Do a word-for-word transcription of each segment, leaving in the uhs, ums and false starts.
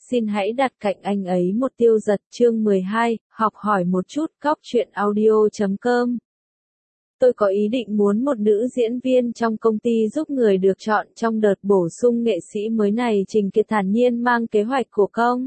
xin hãy đặt cạnh anh ấy một Tiêu Giật chương mười hai, học hỏi một chút cóc truyện audio chấm com. Tôi có ý định muốn một nữ diễn viên trong công ty giúp người được chọn trong đợt bổ sung nghệ sĩ mới này. Trình Kiệt thản nhiên mang kế hoạch của công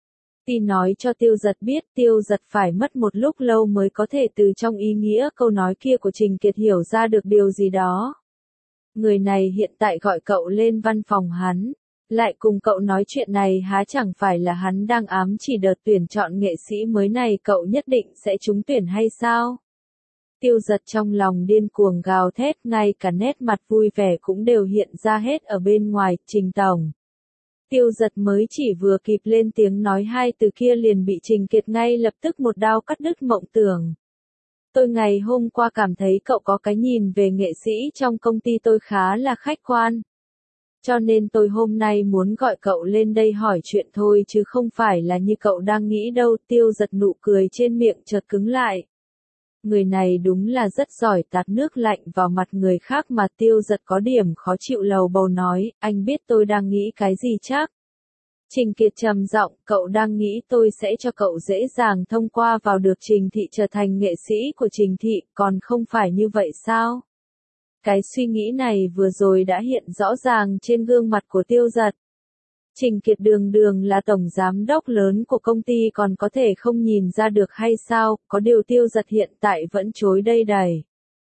ty nói cho Tiêu Giật biết. Tiêu Giật phải mất một lúc lâu mới có thể từ trong ý nghĩa câu nói kia của Trình Kiệt hiểu ra được điều gì đó. Người này hiện tại gọi cậu lên văn phòng hắn, lại cùng cậu nói chuyện này há chẳng phải là hắn đang ám chỉ đợt tuyển chọn nghệ sĩ mới này cậu nhất định sẽ trúng tuyển hay sao? Tiêu Giật trong lòng điên cuồng gào thét, ngay cả nét mặt vui vẻ cũng đều hiện ra hết ở bên ngoài. Trình tổng. Tiêu Giật mới chỉ vừa kịp lên tiếng nói hai từ kia liền bị Trình Kiệt ngay lập tức một đao cắt đứt mộng tưởng. Tôi ngày hôm qua cảm thấy cậu có cái nhìn về nghệ sĩ trong công ty tôi khá là khách quan. Cho nên tôi hôm nay muốn gọi cậu lên đây hỏi chuyện thôi chứ không phải là như cậu đang nghĩ đâu. Tiêu Giật nụ cười trên miệng chợt cứng lại. Người này đúng là rất giỏi tạt nước lạnh vào mặt người khác mà. Tiêu Giật có điểm khó chịu lầu bầu nói, anh biết tôi đang nghĩ cái gì chắc? Trình Kiệt trầm giọng, cậu đang nghĩ tôi sẽ cho cậu dễ dàng thông qua vào được Trình Thị trở thành nghệ sĩ của Trình Thị, còn không phải như vậy sao? Cái suy nghĩ này vừa rồi đã hiện rõ ràng trên gương mặt của Tiêu Giật. Trình Kiệt đường đường là tổng giám đốc lớn của công ty còn có thể không nhìn ra được hay sao? Có điều Tiêu Giật hiện tại vẫn chối đây đầy.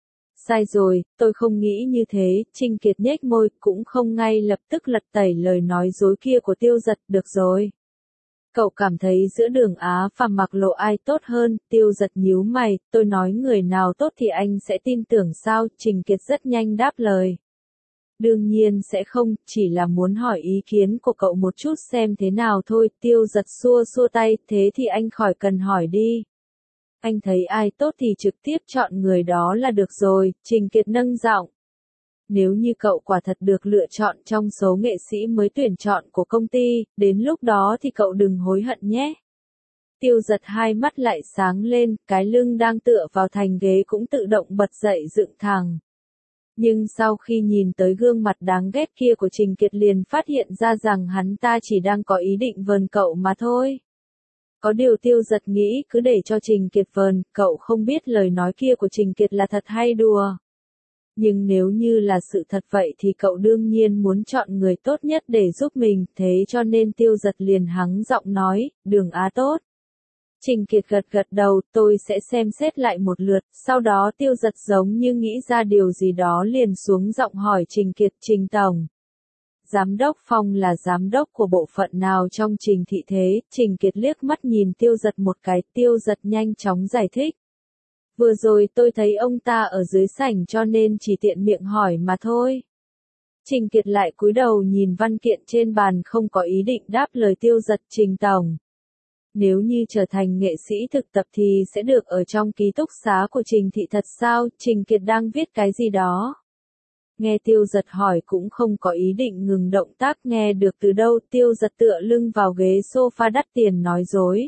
Sai rồi, tôi không nghĩ như thế. Trình Kiệt nhếch môi, cũng không ngay lập tức lật tẩy lời nói dối kia của Tiêu Giật. Được rồi. Cậu cảm thấy giữa Đường Á và Mạc Lộ ai tốt hơn? Tiêu Giật nhíu mày, tôi nói người nào tốt thì anh sẽ tin tưởng sao? Trình Kiệt rất nhanh đáp lời. Đương nhiên sẽ không, chỉ là muốn hỏi ý kiến của cậu một chút xem thế nào thôi. Tiêu Giật xua xua tay, thế thì anh khỏi cần hỏi đi. Anh thấy ai tốt thì trực tiếp chọn người đó là được rồi. Trình Kiệt nâng giọng. Nếu như cậu quả thật được lựa chọn trong số nghệ sĩ mới tuyển chọn của công ty, đến lúc đó thì cậu đừng hối hận nhé. Tiêu Giật hai mắt lại sáng lên, cái lưng đang tựa vào thành ghế cũng tự động bật dậy dựng thẳng. Nhưng sau khi nhìn tới gương mặt đáng ghét kia của Trình Kiệt liền phát hiện ra rằng hắn ta chỉ đang có ý định vờn cậu mà thôi. Có điều Tiêu Giật nghĩ cứ để cho Trình Kiệt vờn, cậu không biết lời nói kia của Trình Kiệt là thật hay đùa. Nhưng nếu như là sự thật vậy thì cậu đương nhiên muốn chọn người tốt nhất để giúp mình, thế cho nên Tiêu Giật liền hắng giọng nói, Đường Á tốt. Trình Kiệt gật gật đầu, tôi sẽ xem xét lại một lượt. Sau đó Tiêu Giật giống như nghĩ ra điều gì đó liền xuống giọng hỏi Trình Kiệt, Trình tổng. Giám đốc Phong là giám đốc của bộ phận nào trong Trình Thị thế? Trình Kiệt liếc mắt nhìn Tiêu Giật một cái. Tiêu Giật nhanh chóng giải thích. Vừa rồi tôi thấy ông ta ở dưới sảnh cho nên chỉ tiện miệng hỏi mà thôi. Trình Kiệt lại cúi đầu nhìn văn kiện trên bàn không có ý định đáp lời Tiêu Giật. Trình tổng. Nếu như trở thành nghệ sĩ thực tập thì sẽ được ở trong ký túc xá của Trình Thị thật sao? Trình Kiệt đang viết cái gì đó. Nghe Tiêu Giật hỏi cũng không có ý định ngừng động tác, nghe được từ đâu. Tiêu Giật tựa lưng vào ghế sofa đắt tiền nói dối.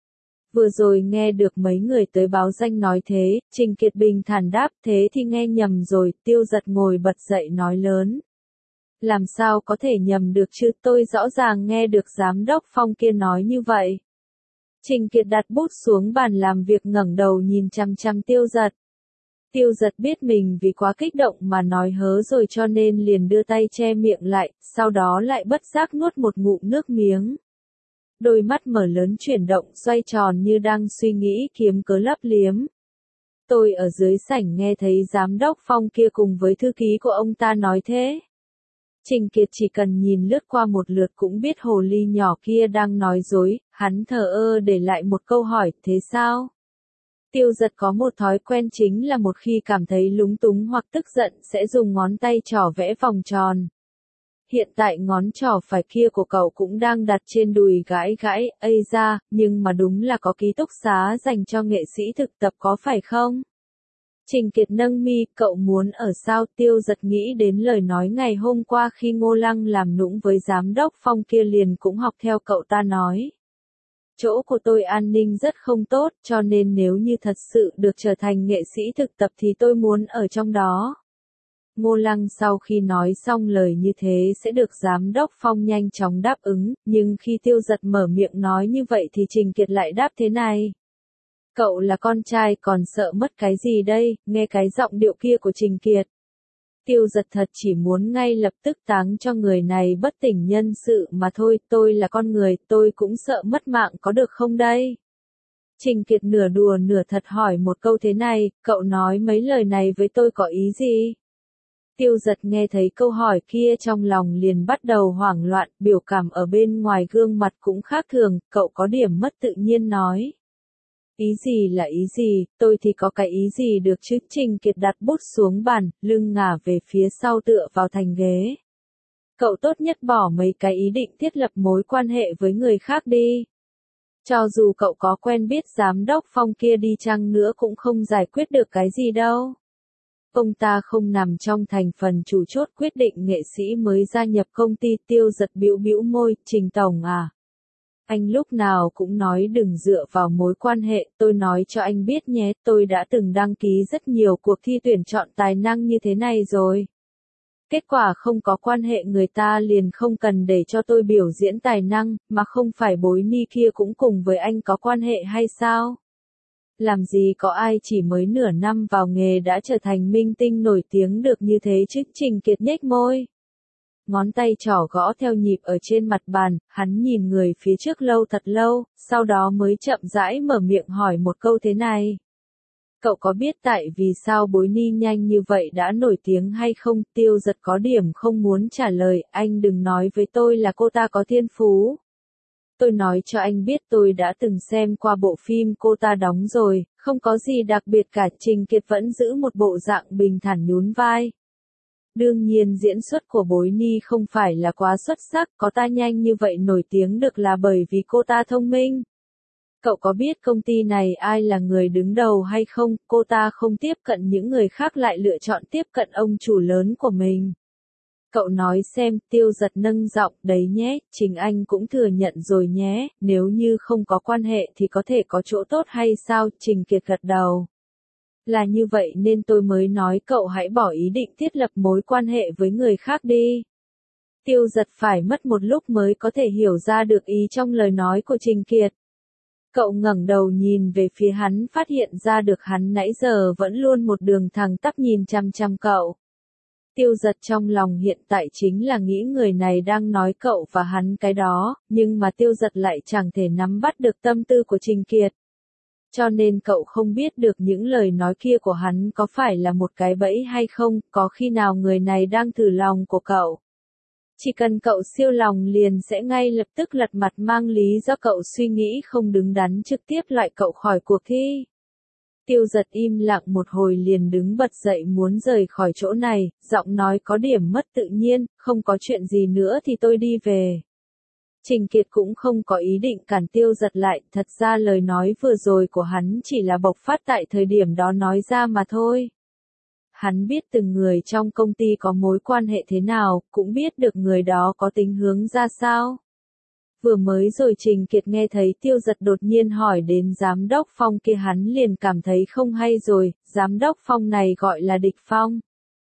Vừa rồi nghe được mấy người tới báo danh nói thế. Trình Kiệt bình thản đáp, thế thì nghe nhầm rồi. Tiêu Giật ngồi bật dậy nói lớn. Làm sao có thể nhầm được chứ, tôi rõ ràng nghe được giám đốc Phong kia nói như vậy. Trình Kiệt đặt bút xuống bàn làm việc ngẩng đầu nhìn chăm chăm Tiêu Giật. Tiêu Giật biết mình vì quá kích động mà nói hớ rồi cho nên liền đưa tay che miệng lại, sau đó lại bất giác nuốt một ngụm nước miếng. Đôi mắt mở lớn chuyển động xoay tròn như đang suy nghĩ kiếm cớ lấp liếm. Tôi ở dưới sảnh nghe thấy giám đốc Phong kia cùng với thư ký của ông ta nói thế. Trình Kiệt chỉ cần nhìn lướt qua một lượt cũng biết hồ ly nhỏ kia đang nói dối, hắn thờ ơ để lại một câu hỏi, thế sao? Tiêu Giật có một thói quen chính là một khi cảm thấy lúng túng hoặc tức giận sẽ dùng ngón tay trỏ vẽ vòng tròn. Hiện tại ngón trỏ phải kia của cậu cũng đang đặt trên đùi gãi gãi, ây da, nhưng mà đúng là có ký túc xá dành cho nghệ sĩ thực tập có phải không? Trình Kiệt nâng mi, cậu muốn ở sao? Tiêu Giật nghĩ đến lời nói ngày hôm qua khi Ngô Lăng làm nũng với giám đốc Phong kia liền cũng học theo cậu ta nói. Chỗ của tôi an ninh rất không tốt, cho nên nếu như thật sự được trở thành nghệ sĩ thực tập thì tôi muốn ở trong đó. Ngô Lăng sau khi nói xong lời như thế sẽ được Giám đốc Phong nhanh chóng đáp ứng, nhưng khi Tiêu Giật mở miệng nói như vậy thì Trình Kiệt lại đáp thế này. Cậu là con trai còn sợ mất cái gì đây, nghe cái giọng điệu kia của Trình Kiệt. Tiêu Giật thật chỉ muốn ngay lập tức táng cho người này bất tỉnh nhân sự mà thôi, tôi là con người, tôi cũng sợ mất mạng có được không đây? Trình Kiệt nửa đùa nửa thật hỏi một câu thế này, cậu nói mấy lời này với tôi có ý gì? Tiêu Giật nghe thấy câu hỏi kia trong lòng liền bắt đầu hoảng loạn, biểu cảm ở bên ngoài gương mặt cũng khác thường, cậu có điểm mất tự nhiên nói. Ý gì là ý gì, tôi thì có cái ý gì được chứ? Trình Kiệt đặt bút xuống bàn, lưng ngả về phía sau tựa vào thành ghế. Cậu tốt nhất bỏ mấy cái ý định thiết lập mối quan hệ với người khác đi. Cho dù cậu có quen biết giám đốc Phong kia đi chăng nữa cũng không giải quyết được cái gì đâu. Ông ta không nằm trong thành phần chủ chốt quyết định nghệ sĩ mới gia nhập công ty. Tiêu Giật bĩu bĩu môi, Trình tổng à. Anh lúc nào cũng nói đừng dựa vào mối quan hệ, tôi nói cho anh biết nhé, tôi đã từng đăng ký rất nhiều cuộc thi tuyển chọn tài năng như thế này rồi. Kết quả không có quan hệ người ta liền không cần để cho tôi biểu diễn tài năng, mà không phải Bối Ni kia cũng cùng với anh có quan hệ hay sao? Làm gì có ai chỉ mới nửa năm vào nghề đã trở thành minh tinh nổi tiếng được như thế chứ? Trình Kiệt nhếch môi. Ngón tay trỏ gõ theo nhịp ở trên mặt bàn, hắn nhìn người phía trước lâu thật lâu, sau đó mới chậm rãi mở miệng hỏi một câu thế này. Cậu có biết tại vì sao Bối Ni nhanh như vậy đã nổi tiếng hay không? Tiêu Giật có điểm không muốn trả lời, anh đừng nói với tôi là cô ta có thiên phú. Tôi nói cho anh biết tôi đã từng xem qua bộ phim cô ta đóng rồi, không có gì đặc biệt cả. Trình Kiệt vẫn giữ một bộ dạng bình thản nhún vai. Đương nhiên diễn xuất của Bối Ni không phải là quá xuất sắc, có ta nhanh như vậy nổi tiếng được là bởi vì cô ta thông minh. Cậu có biết công ty này ai là người đứng đầu hay không? Cô ta không tiếp cận những người khác lại lựa chọn tiếp cận ông chủ lớn của mình. Cậu nói xem. Tiêu Giật nâng giọng, đấy nhé, Trình anh cũng thừa nhận rồi nhé, nếu như không có quan hệ thì có thể có chỗ tốt hay sao? Trình Kiệt gật đầu. Là như vậy nên tôi mới nói cậu hãy bỏ ý định thiết lập mối quan hệ với người khác đi. Tiêu Giật phải mất một lúc mới có thể hiểu ra được ý trong lời nói của Trình Kiệt. Cậu ngẩng đầu nhìn về phía hắn, phát hiện ra được hắn nãy giờ vẫn luôn một đường thẳng tắp nhìn chăm chăm cậu. Tiêu Giật trong lòng hiện tại chính là nghĩ người này đang nói cậu và hắn cái đó, nhưng mà Tiêu Giật lại chẳng thể nắm bắt được tâm tư của Trình Kiệt. Cho nên cậu không biết được những lời nói kia của hắn có phải là một cái bẫy hay không, có khi nào người này đang thử lòng của cậu. Chỉ cần cậu siêu lòng liền sẽ ngay lập tức lật mặt mang lý do cậu suy nghĩ không đứng đắn trực tiếp loại cậu khỏi cuộc thi. Tiêu Giật im lặng một hồi liền đứng bật dậy muốn rời khỏi chỗ này, giọng nói có điểm mất tự nhiên, không có chuyện gì nữa thì tôi đi về. Trình Kiệt cũng không có ý định cản Tiêu Giật lại, thật ra lời nói vừa rồi của hắn chỉ là bộc phát tại thời điểm đó nói ra mà thôi. Hắn biết từng người trong công ty có mối quan hệ thế nào, cũng biết được người đó có tính hướng ra sao. Vừa mới rồi Trình Kiệt nghe thấy Tiêu Giật đột nhiên hỏi đến giám đốc Phong kia hắn liền cảm thấy không hay rồi, giám đốc Phong này gọi là Địch Phong.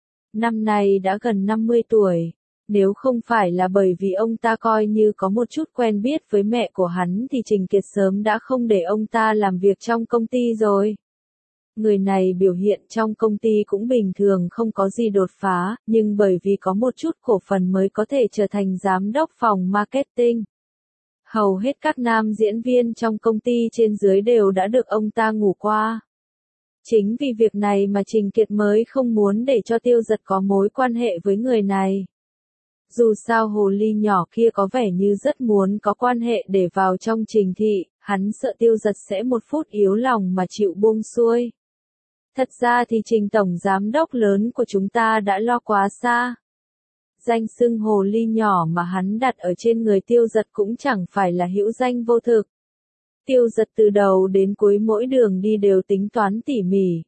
Năm nay đã gần năm mươi tuổi. Nếu không phải là bởi vì ông ta coi như có một chút quen biết với mẹ của hắn thì Trình Kiệt sớm đã không để ông ta làm việc trong công ty rồi. Người này biểu hiện trong công ty cũng bình thường không có gì đột phá, nhưng bởi vì có một chút cổ phần mới có thể trở thành giám đốc phòng marketing. Hầu hết các nam diễn viên trong công ty trên dưới đều đã được ông ta ngủ qua. Chính vì việc này mà Trình Kiệt mới không muốn để cho Tiêu Giật có mối quan hệ với người này. Dù sao hồ ly nhỏ kia có vẻ như rất muốn có quan hệ để vào trong Trình thị, hắn sợ Tiêu Giật sẽ một phút yếu lòng mà chịu buông xuôi. Thật ra thì Trình tổng giám đốc lớn của chúng ta đã lo quá xa. Danh xưng hồ ly nhỏ mà hắn đặt ở trên người Tiêu Giật cũng chẳng phải là hữu danh vô thực. Tiêu Giật từ đầu đến cuối mỗi đường đi đều tính toán tỉ mỉ.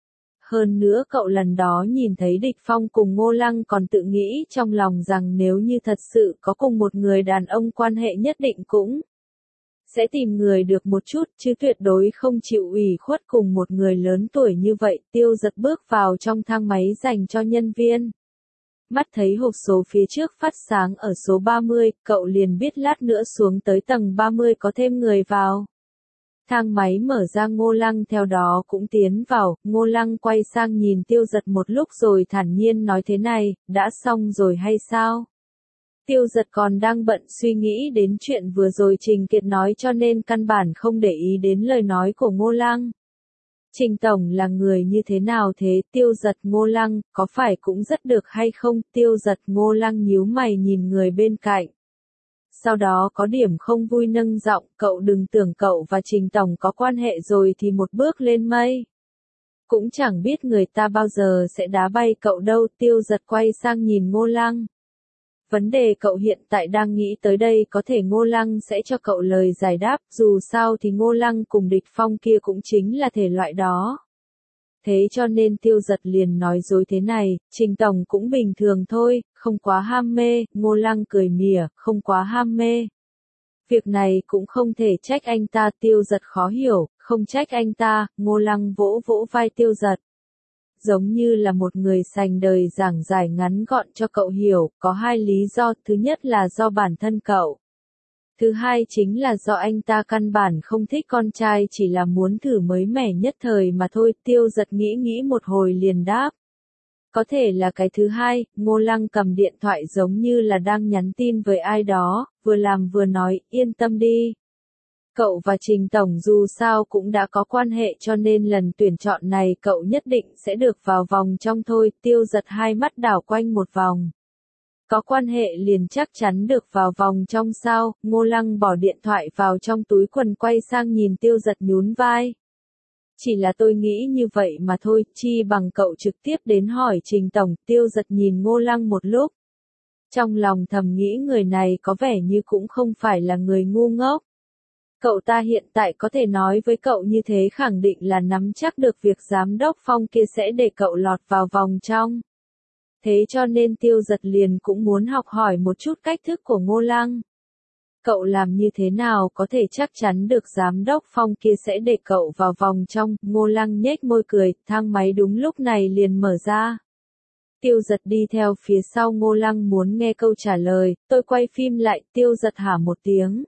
Hơn nữa cậu lần đó nhìn thấy Địch Phong cùng Ngô Lăng còn tự nghĩ trong lòng rằng nếu như thật sự có cùng một người đàn ông quan hệ nhất định cũng Sẽ tìm người được một chút, chứ tuyệt đối không chịu ủy khuất cùng một người lớn tuổi như vậy. Tiêu Giật bước vào trong thang máy dành cho nhân viên. Mắt thấy hộp số phía trước phát sáng ở số ba mươi, cậu liền biết lát nữa xuống tới tầng ba mươi có thêm người vào. Thang máy mở ra, Ngô Lăng theo đó cũng tiến vào. Ngô Lăng quay sang nhìn Tiêu Giật một lúc rồi thản nhiên nói, thế này, đã xong rồi hay sao? Tiêu Giật còn đang bận suy nghĩ đến chuyện vừa rồi Trình Kiệt nói cho nên căn bản không để ý đến lời nói của Ngô Lăng. Trình Tổng là người như thế nào thế? Tiêu Giật, Ngô Lăng, có phải cũng rất được hay không? Tiêu Giật, Ngô Lăng nhíu mày nhìn người bên cạnh. Sau đó có điểm không vui nâng giọng, cậu đừng tưởng cậu và Trình Tổng có quan hệ rồi thì một bước lên mây. Cũng chẳng biết người ta bao giờ sẽ đá bay cậu đâu. Tiêu Giật quay sang nhìn Ngô Lăng. Vấn đề cậu hiện tại đang nghĩ tới đây có thể Ngô Lăng sẽ cho cậu lời giải đáp, dù sao thì Ngô Lăng cùng Địch Phong kia cũng chính là thể loại đó. Thế cho nên Tiêu Giật liền nói dối thế này, Trình Tổng cũng bình thường thôi, không quá ham mê. Ngô Lăng cười mỉa, không quá ham mê. Việc này cũng không thể trách anh ta. Tiêu Giật khó hiểu, không trách anh ta. Ngô Lăng vỗ vỗ vai Tiêu Giật. Giống như là một người sành đời giảng giải ngắn gọn cho cậu hiểu, có hai lý do, thứ nhất là do bản thân cậu. Thứ hai chính là do anh ta căn bản không thích con trai, chỉ là muốn thử mới mẻ nhất thời mà thôi. Tiêu Giật nghĩ nghĩ một hồi liền đáp. Có thể là cái thứ hai. Ngô Lăng cầm điện thoại giống như là đang nhắn tin với ai đó, vừa làm vừa nói, yên tâm đi. Cậu và Trình Tổng dù sao cũng đã có quan hệ cho nên lần tuyển chọn này cậu nhất định sẽ được vào vòng trong thôi. Tiêu Giật hai mắt đảo quanh một vòng. Có quan hệ liền chắc chắn được vào vòng trong sao? Ngô Lăng bỏ điện thoại vào trong túi quần quay sang nhìn Tiêu Giật nhún vai. Chỉ là tôi nghĩ như vậy mà thôi, chi bằng cậu trực tiếp đến hỏi Trình Tổng. Tiêu Giật nhìn Ngô Lăng một lúc. Trong lòng thầm nghĩ người này có vẻ như cũng không phải là người ngu ngốc. Cậu ta hiện tại có thể nói với cậu như thế khẳng định là nắm chắc được việc giám đốc Phong kia sẽ để cậu lọt vào vòng trong. Thế cho nên Tiêu Giật liền cũng muốn học hỏi một chút cách thức của Ngô Lăng. Cậu làm như thế nào có thể chắc chắn được giám đốc Phong kia sẽ để cậu vào vòng trong? Ngô Lăng nhếch môi cười, thang máy đúng lúc này liền mở ra. Tiêu Giật đi theo phía sau. Ngô Lăng muốn nghe câu trả lời, tôi quay phim lại. Tiêu Giật hả một tiếng.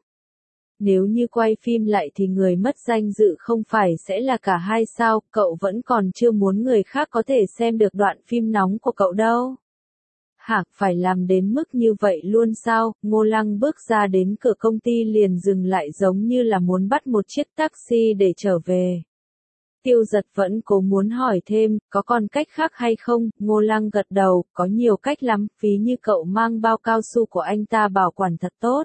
Nếu như quay phim lại thì người mất danh dự không phải sẽ là cả hai sao? Cậu vẫn còn chưa muốn người khác có thể xem được đoạn phim nóng của cậu đâu. Hả, phải làm đến mức như vậy luôn sao? Ngô Lăng bước ra đến cửa công ty liền dừng lại giống như là muốn bắt một chiếc taxi để trở về. Tiêu Giật vẫn cố muốn hỏi thêm, có còn cách khác hay không? Ngô Lăng gật đầu, có nhiều cách lắm, ví như cậu mang bao cao su của anh ta bảo quản thật tốt.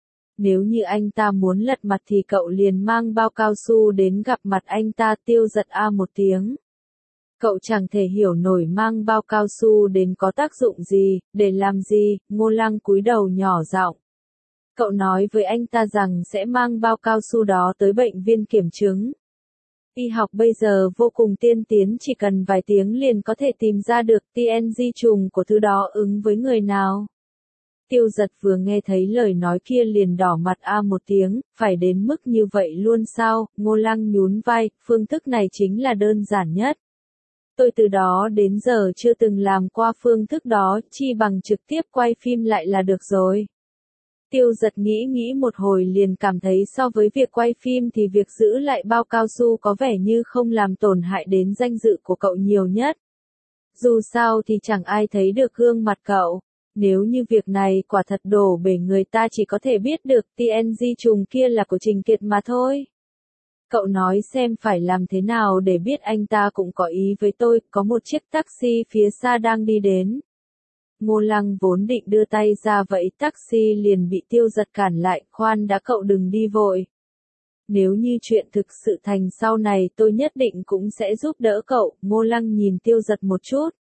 Nếu như anh ta muốn lật mặt thì cậu liền mang bao cao su đến gặp mặt anh ta. Tiêu Giật a một tiếng. Cậu chẳng thể hiểu nổi mang bao cao su đến có tác dụng gì, để làm gì? Ngô Lăng cúi đầu nhỏ giọng. Cậu nói với anh ta rằng sẽ mang bao cao su đó tới bệnh viên kiểm chứng. Y học bây giờ vô cùng tiên tiến, chỉ cần vài tiếng liền có thể tìm ra được tê en giê trùng của thứ đó ứng với người nào. Tiêu Giật vừa nghe thấy lời nói kia liền đỏ mặt a một tiếng, phải đến mức như vậy luôn sao? Ngô Lăng nhún vai, phương thức này chính là đơn giản nhất. Tôi từ đó đến giờ chưa từng làm qua phương thức đó, chi bằng trực tiếp quay phim lại là được rồi. Tiêu Giật nghĩ nghĩ một hồi liền cảm thấy so với việc quay phim thì việc giữ lại bao cao su có vẻ như không làm tổn hại đến danh dự của cậu nhiều nhất. Dù sao thì chẳng ai thấy được gương mặt cậu. Nếu như việc này quả thật đổ bể người ta chỉ có thể biết được tê en giê trùng kia là của Trình Kiệt mà thôi. Cậu nói xem phải làm thế nào để biết anh ta cũng có ý với tôi, có một chiếc taxi phía xa đang đi đến. Ngô Lăng vốn định đưa tay ra vậy taxi liền bị Tiêu Giật cản lại, khoan đã cậu đừng đi vội. Nếu như chuyện thực sự thành sau này tôi nhất định cũng sẽ giúp đỡ cậu. Ngô Lăng nhìn Tiêu Giật một chút.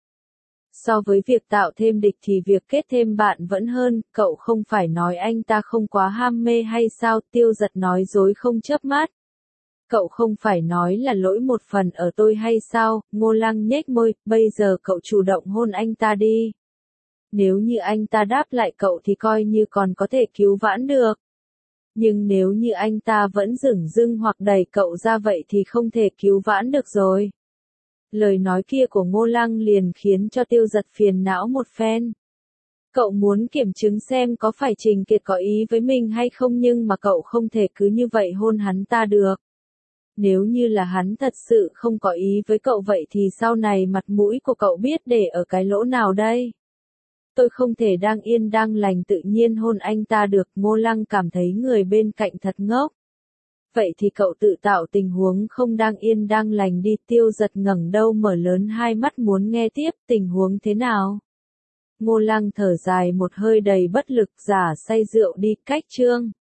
So với việc tạo thêm địch thì việc kết thêm bạn vẫn hơn, cậu không phải nói anh ta không quá ham mê hay sao? Tiêu Giật nói dối không chớp mắt. Cậu không phải nói là lỗi một phần ở tôi hay sao? Ngô Lăng nhếch môi, bây giờ cậu chủ động hôn anh ta đi. Nếu như anh ta đáp lại cậu thì coi như còn có thể cứu vãn được. Nhưng nếu như anh ta vẫn dửng dưng hoặc đẩy cậu ra vậy thì không thể cứu vãn được rồi. Lời nói kia của Ngô Lăng liền khiến cho Tiêu Giật phiền não một phen. Cậu muốn kiểm chứng xem có phải Trình Kiệt có ý với mình hay không, nhưng mà cậu không thể cứ như vậy hôn hắn ta được. Nếu như là hắn thật sự không có ý với cậu vậy thì sau này mặt mũi của cậu biết để ở cái lỗ nào đây? Tôi không thể đang yên đang lành tự nhiên hôn anh ta được. Ngô Lăng cảm thấy người bên cạnh thật ngốc. Vậy thì cậu tự tạo tình huống không đang yên đang lành đi. Tiêu Giật ngẩng đầu mở lớn hai mắt muốn nghe tiếp. Tình huống thế nào? Ngô Lăng thở dài một hơi đầy bất lực, giả say rượu đi. Cách chương